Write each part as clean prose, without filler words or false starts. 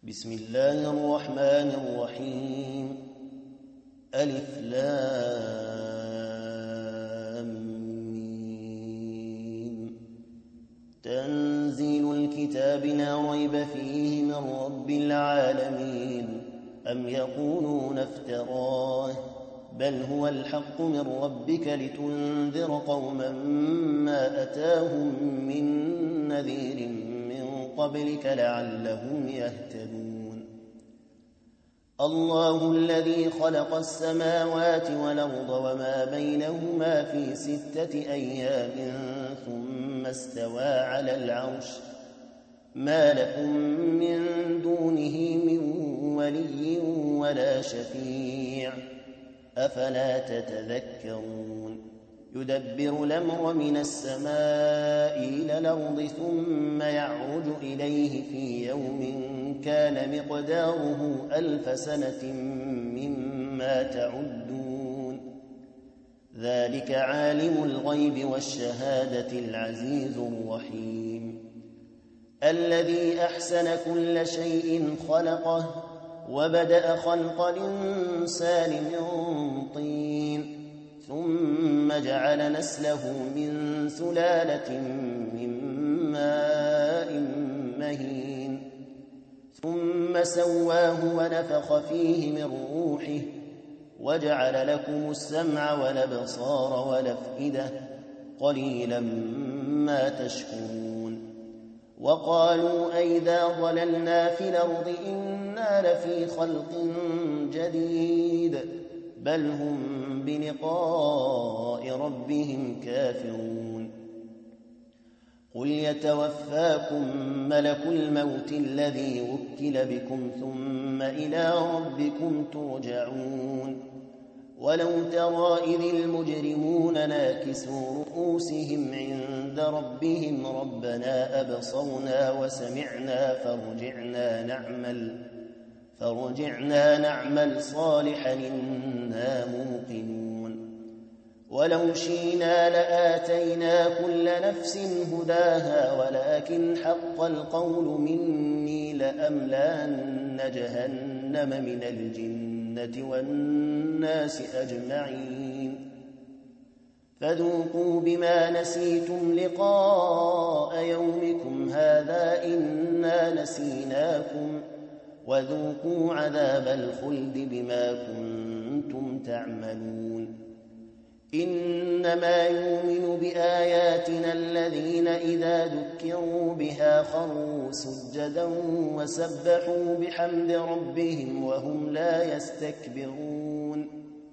بسم الله الرحمن الرحيم. ألف لام ميم. تنزيل الكتاب لا ريب فيه من رب العالمين. أم يقولون افتراه بل هو الحق من ربك لتنذر قوما ما أتاهم من نذير من قبلك لعلهم يهتدون. الله الذي خلق السماوات والأرض وما بينهما في 6 أيام ثم استوى على العرش ما لكم من دونه من ولي ولا شفيع أفلا تتذكرون. يدبر الأمر من السماء إلى الأرض ثم يعرج إليه في يوم كان مقداره 1000 سنة مما تعدون. ذلك عالم الغيب والشهادة العزيز الرحيم. الذي أحسن كل شيء خلقه وبدأ خلق الإنسان من طين ثم جعل نسله من سلالة من ماء مهين ثم سواه ونفخ فيه من روحه وجعل لكم السمع والأبصار والأفئدة قليلا ما تشكرون. وقالوا أئذا ضللنا في الأرض إنا لفي خلق جديد بل هم بلقاء ربهم كافرون. قل يتوفاكم ملك الموت الذي وكل بكم ثم إلى ربكم ترجعون. ولو ترى إذ المجرمون ناكسوا رؤوسهم عند ربهم ربنا أبصرنا وسمعنا فارجعنا نعمل صالحا إنا موقنون. ولو شئنا لآتينا كل نفس هداها ولكن حق القول مني لأملأن جهنم من الجنة والناس أجمعين. فذوقوا بما نسيتم لقاء يومكم هذا إنا نسيناكم وذوقوا عذاب الخلد بما كنتم تعملون. إنما يؤمن بآياتنا الذين إذا ذكروا بها خروا سجدا وسبحوا بحمد ربهم وهم لا يستكبرون.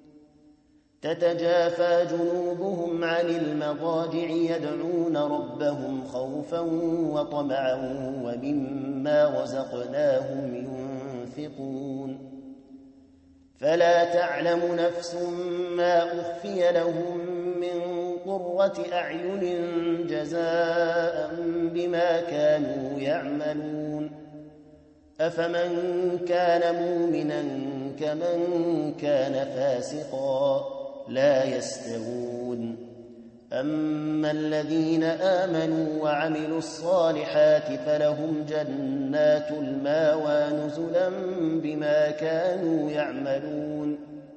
تتجافى جنوبهم عن المضاجع يدعون ربهم خوفا وطمعا ومما رزقناهم ينفقون. فلا تعلم نفس ما أخفي لهم من قرة أعين جزاء بما كانوا يعملون. أفمن كان مؤمنا كمن كان فاسقا لا يستوون. أما الذين آمنوا وعملوا الصالحات فلهم جنات المأوى نزلا بما كانوا يعملون.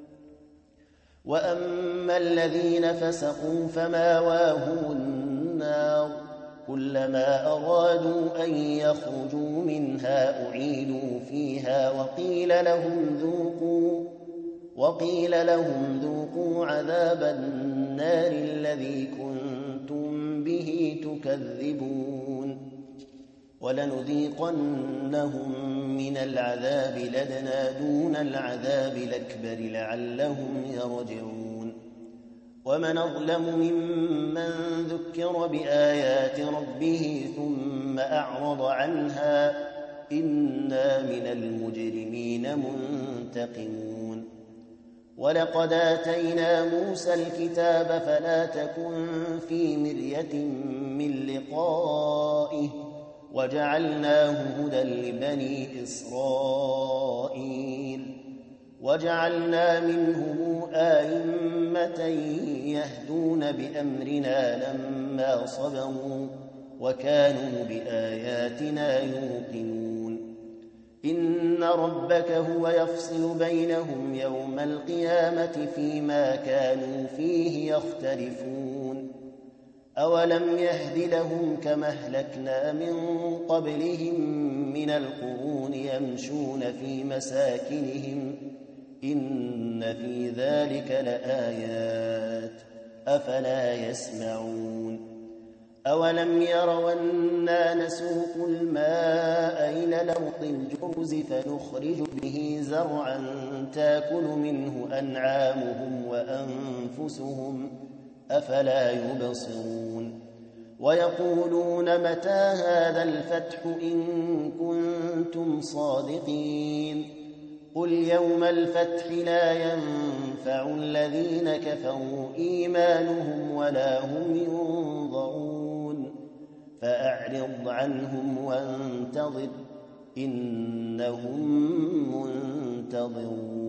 وأما الذين فسقوا فمأواهم النار كلما أرادوا أن يخرجوا منها أعيدوا فيها وقيل لهم ذوقوا عذاب النار الذي كنتم به تكذبون. ولنذيقنهم من العذاب لدنا دون العذاب الأكبر لعلهم يرجعون. ومن أظلم ممن ذكر بآيات ربه ثم أعرض عنها إنا من المجرمين منتقمون. ولقد آتينا موسى الكتاب فلا تكن في مرية من لقائه وجعلناه هدى لبني إسرائيل. وجعلنا منهم أئمة يهدون بأمرنا لما صبروا وكانوا بآياتنا يوقنون. ربك هو يفصل بينهم يوم القيامة فيما كانوا فيه يختلفون أولم يهد لهم كما أهلكنا من قبلهم من القرون يمشون في مساكنهم إن في ذلك لآيات أفلا يسمعون أولم يروا أنا نسوق الماء إلى الأرض الجرز فنخرج به زرعا تاكل منه أنعامهم وأنفسهم أفلا يبصرون ويقولون متى هذا الفتح إن كنتم صادقين قل يوم الفتح لا ينفع الذين كفروا إيمانهم ولا هم ينظرون فأعرض عنهم وانتظر إنهم منتظرون